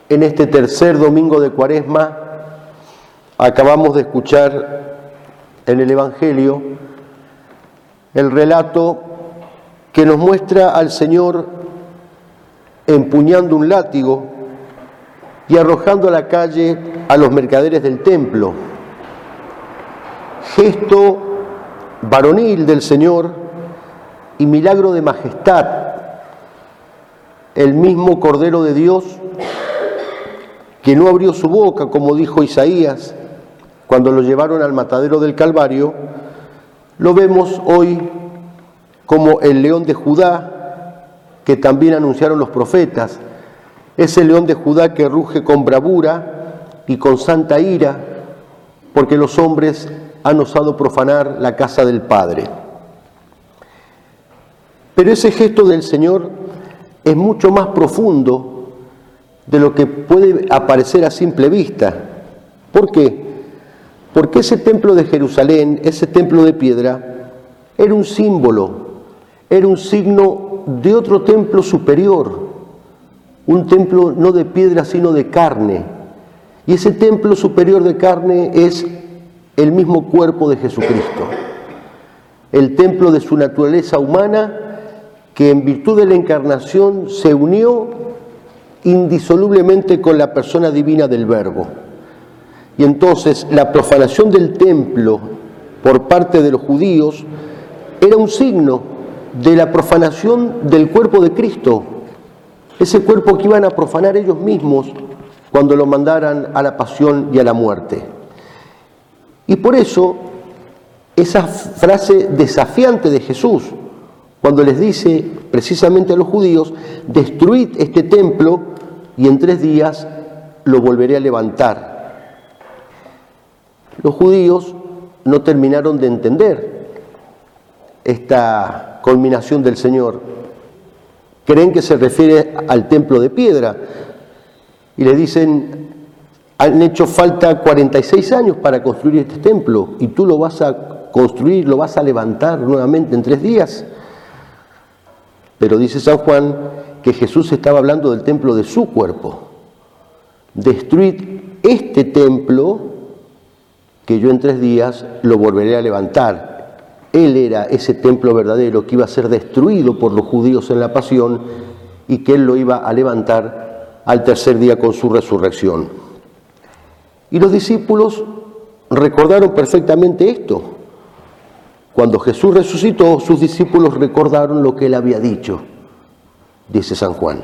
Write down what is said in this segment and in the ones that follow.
En este tercer domingo de Cuaresma acabamos de escuchar en el Evangelio el relato que nos muestra al Señor empuñando un látigo y arrojando a la calle a los mercaderes del templo. Gesto varonil del Señor y milagro de majestad. El mismo Cordero de Dios que no abrió su boca, como dijo Isaías, cuando lo llevaron al matadero del Calvario, lo vemos hoy como el león de Judá, que también anunciaron los profetas, ese león de Judá que ruge con bravura y con santa ira, porque los hombres han osado profanar la casa del Padre. Pero ese gesto del Señor es mucho más profundo de lo que puede aparecer a simple vista. ¿Por qué? Porque ese templo de Jerusalén, ese templo de piedra, era un símbolo, era un signo de otro templo superior, un templo no de piedra sino de carne. Y ese templo superior de carne es el mismo cuerpo de Jesucristo, el templo de su naturaleza humana que en virtud de la encarnación se unió indisolublemente con la persona divina del Verbo. Y entonces la profanación del templo por parte de los judíos era un signo de la profanación del cuerpo de Cristo, ese cuerpo que iban a profanar ellos mismos cuando lo mandaran a la pasión y a la muerte. Y por eso esa frase desafiante de Jesús, cuando les dice precisamente a los judíos: destruid este templo y en 3 días lo volveré a levantar. Los judíos no terminaron de entender esta culminación del Señor. Creen que se refiere al templo de piedra y le dicen: han hecho falta 46 años para construir este templo y tú lo vas a construir, lo vas a levantar nuevamente en 3 días. Pero dice San Juan que Jesús estaba hablando del templo de su cuerpo. Destruid este templo que yo en 3 días lo volveré a levantar. Él era ese templo verdadero que iba a ser destruido por los judíos en la pasión y que Él lo iba a levantar al tercer día con su resurrección. Y los discípulos recordaron perfectamente esto. Cuando Jesús resucitó, sus discípulos recordaron lo que Él había dicho, dice San Juan.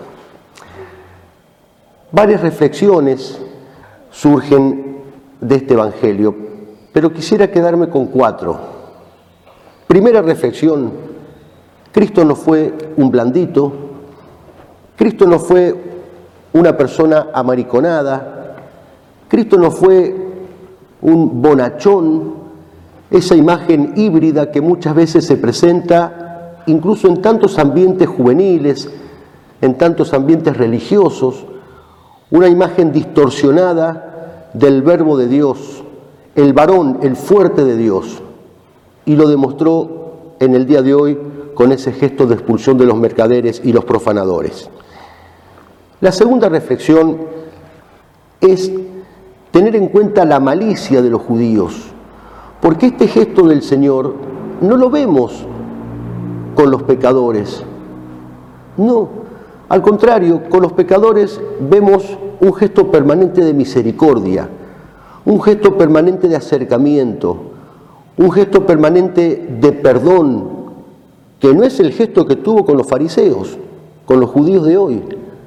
Varias reflexiones surgen de este Evangelio, pero quisiera quedarme con 4. Primera reflexión: Cristo no fue un blandito, Cristo no fue una persona amariconada, Cristo no fue un bonachón, esa imagen híbrida que muchas veces se presenta incluso en tantos ambientes juveniles, en tantos ambientes religiosos, una imagen distorsionada del Verbo de Dios, el varón, el fuerte de Dios, y lo demostró en el día de hoy con ese gesto de expulsión de los mercaderes y los profanadores. La segunda reflexión es tener en cuenta la malicia de los judíos, porque este gesto del Señor no lo vemos con los pecadores. No, al contrario, con los pecadores vemos un gesto permanente de misericordia, un gesto permanente de acercamiento, un gesto permanente de perdón, que no es el gesto que tuvo con los fariseos, con los judíos de hoy.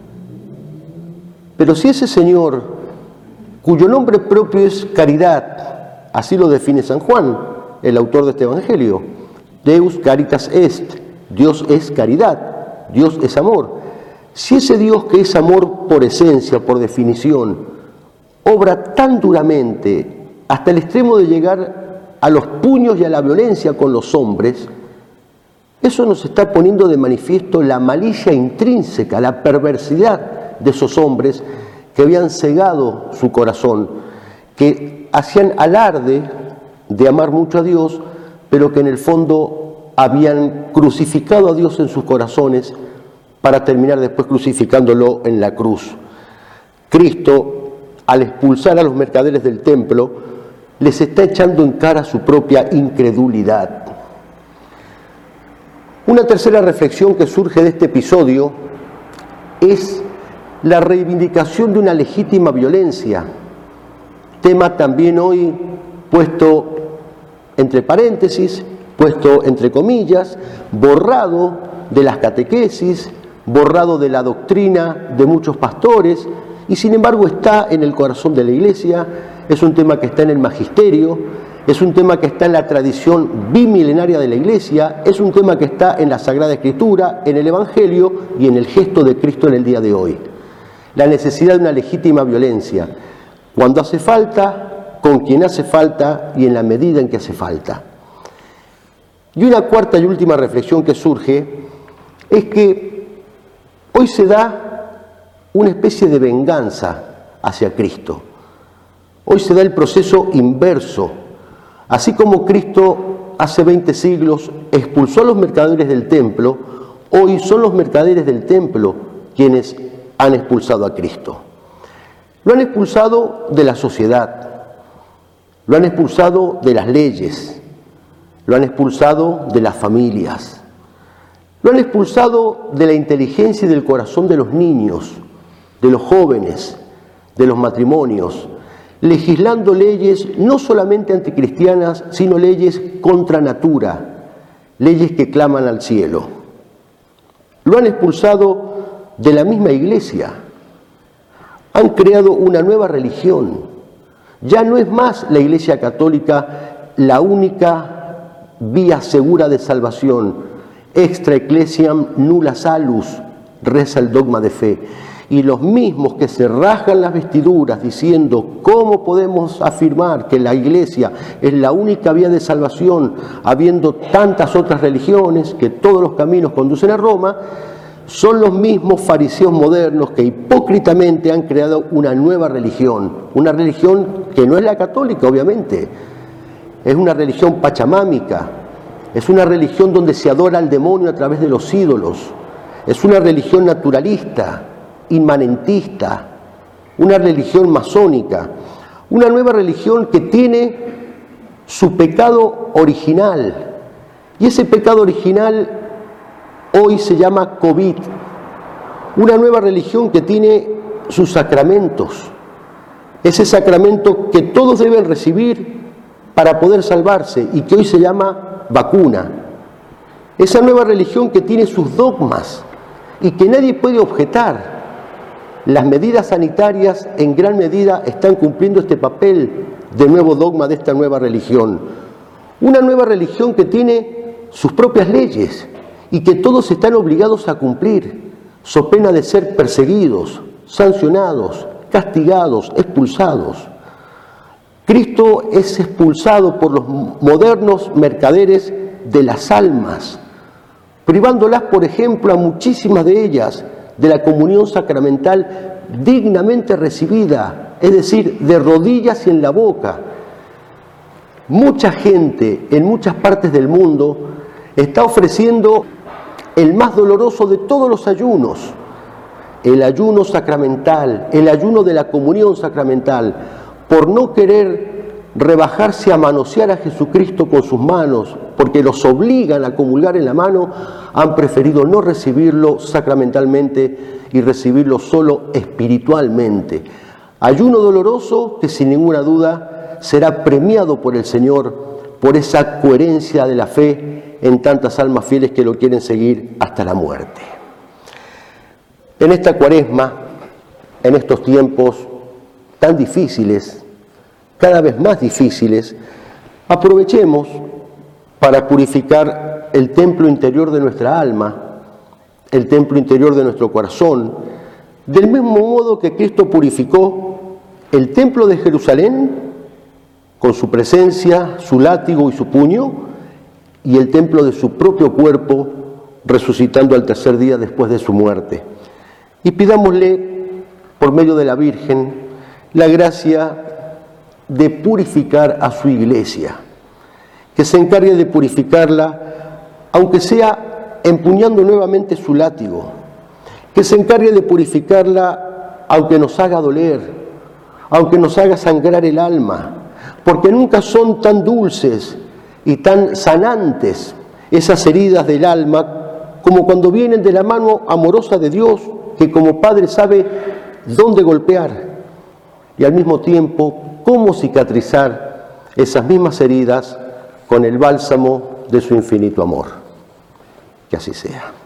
Pero si ese Señor, cuyo nombre propio es caridad, así lo define San Juan, el autor de este Evangelio, Deus caritas est, Dios es caridad, Dios es amor. Si ese Dios que es amor por esencia, por definición, obra tan duramente hasta el extremo de llegar a los puños y a la violencia con los hombres, eso nos está poniendo de manifiesto la malicia intrínseca, la perversidad de esos hombres que habían cegado su corazón, que hacían alarde de amar mucho a Dios, pero que en el fondo habían crucificado a Dios en sus corazones para terminar después crucificándolo en la cruz. Cristo, al expulsar a los mercaderes del templo, les está echando en cara su propia incredulidad. Una tercera reflexión que surge de este episodio es la reivindicación de una legítima violencia, tema también hoy puesto entre paréntesis, puesto entre comillas, borrado de las catequesis, borrado de la doctrina de muchos pastores, y sin embargo está en el corazón de la Iglesia, es un tema que está en el magisterio, es un tema que está en la tradición bimilenaria de la Iglesia, es un tema que está en la Sagrada Escritura, en el Evangelio y en el gesto de Cristo en el día de hoy. La necesidad de una legítima violencia, cuando hace falta, con quien hace falta y en la medida en que hace falta. Y una cuarta y última reflexión que surge es que hoy se da una especie de venganza hacia Cristo. Hoy se da el proceso inverso. Así como Cristo hace 20 siglos expulsó a los mercaderes del templo, hoy son los mercaderes del templo quienes han expulsado a Cristo. Lo han expulsado de la sociedad, lo han expulsado de las leyes, lo han expulsado de las familias, lo han expulsado de la inteligencia y del corazón de los niños, de los jóvenes, de los matrimonios, legislando leyes no solamente anticristianas, sino leyes contra natura, leyes que claman al cielo. Lo han expulsado de la misma Iglesia. Han creado una nueva religión. Ya no es más la Iglesia Católica la única vía segura de salvación. Extra ecclesiam nulla salus, reza el dogma de fe. Y los mismos que se rasgan las vestiduras diciendo ¿cómo podemos afirmar que la Iglesia es la única vía de salvación habiendo tantas otras religiones, que todos los caminos conducen a Roma? Son los mismos fariseos modernos que hipócritamente han creado una nueva religión, una religión que no es la católica, obviamente, es una religión pachamámica, es una religión donde se adora al demonio a través de los ídolos, es una religión naturalista, inmanentista, una religión masónica, una nueva religión que tiene su pecado original, y ese pecado original hoy se llama COVID, una nueva religión que tiene sus sacramentos, ese sacramento que todos deben recibir para poder salvarse y que hoy se llama vacuna, esa nueva religión que tiene sus dogmas y que nadie puede objetar. Las medidas sanitarias en gran medida están cumpliendo este papel de nuevo dogma de esta nueva religión, una nueva religión que tiene sus propias leyes y que todos están obligados a cumplir, so pena de ser perseguidos, sancionados, castigados, expulsados. Cristo es expulsado por los modernos mercaderes de las almas, privándolas, por ejemplo, a muchísimas de ellas de la comunión sacramental dignamente recibida, es decir, de rodillas y en la boca. Mucha gente en muchas partes del mundo está ofreciendo el más doloroso de todos los ayunos, el ayuno sacramental, el ayuno de la comunión sacramental, por no querer rebajarse a manosear a Jesucristo con sus manos, porque los obligan a comulgar en la mano, han preferido no recibirlo sacramentalmente y recibirlo solo espiritualmente. Ayuno doloroso que sin ninguna duda será premiado por el Señor por esa coherencia de la fe en tantas almas fieles que lo quieren seguir hasta la muerte. En esta Cuaresma, en estos tiempos tan difíciles, cada vez más difíciles, aprovechemos para purificar el templo interior de nuestra alma, el templo interior de nuestro corazón, del mismo modo que Cristo purificó el templo de Jerusalén con su presencia, su látigo y su puño, y el templo de su propio cuerpo, resucitando al tercer día después de su muerte. Y pidámosle, por medio de la Virgen, la gracia de purificar a su Iglesia, que se encargue de purificarla, aunque sea empuñando nuevamente su látigo, que se encargue de purificarla aunque nos haga doler, aunque nos haga sangrar el alma, porque nunca son tan dulces y tan sanantes esas heridas del alma como cuando vienen de la mano amorosa de Dios, que como Padre sabe dónde golpear y al mismo tiempo cómo cicatrizar esas mismas heridas con el bálsamo de su infinito amor. Que así sea.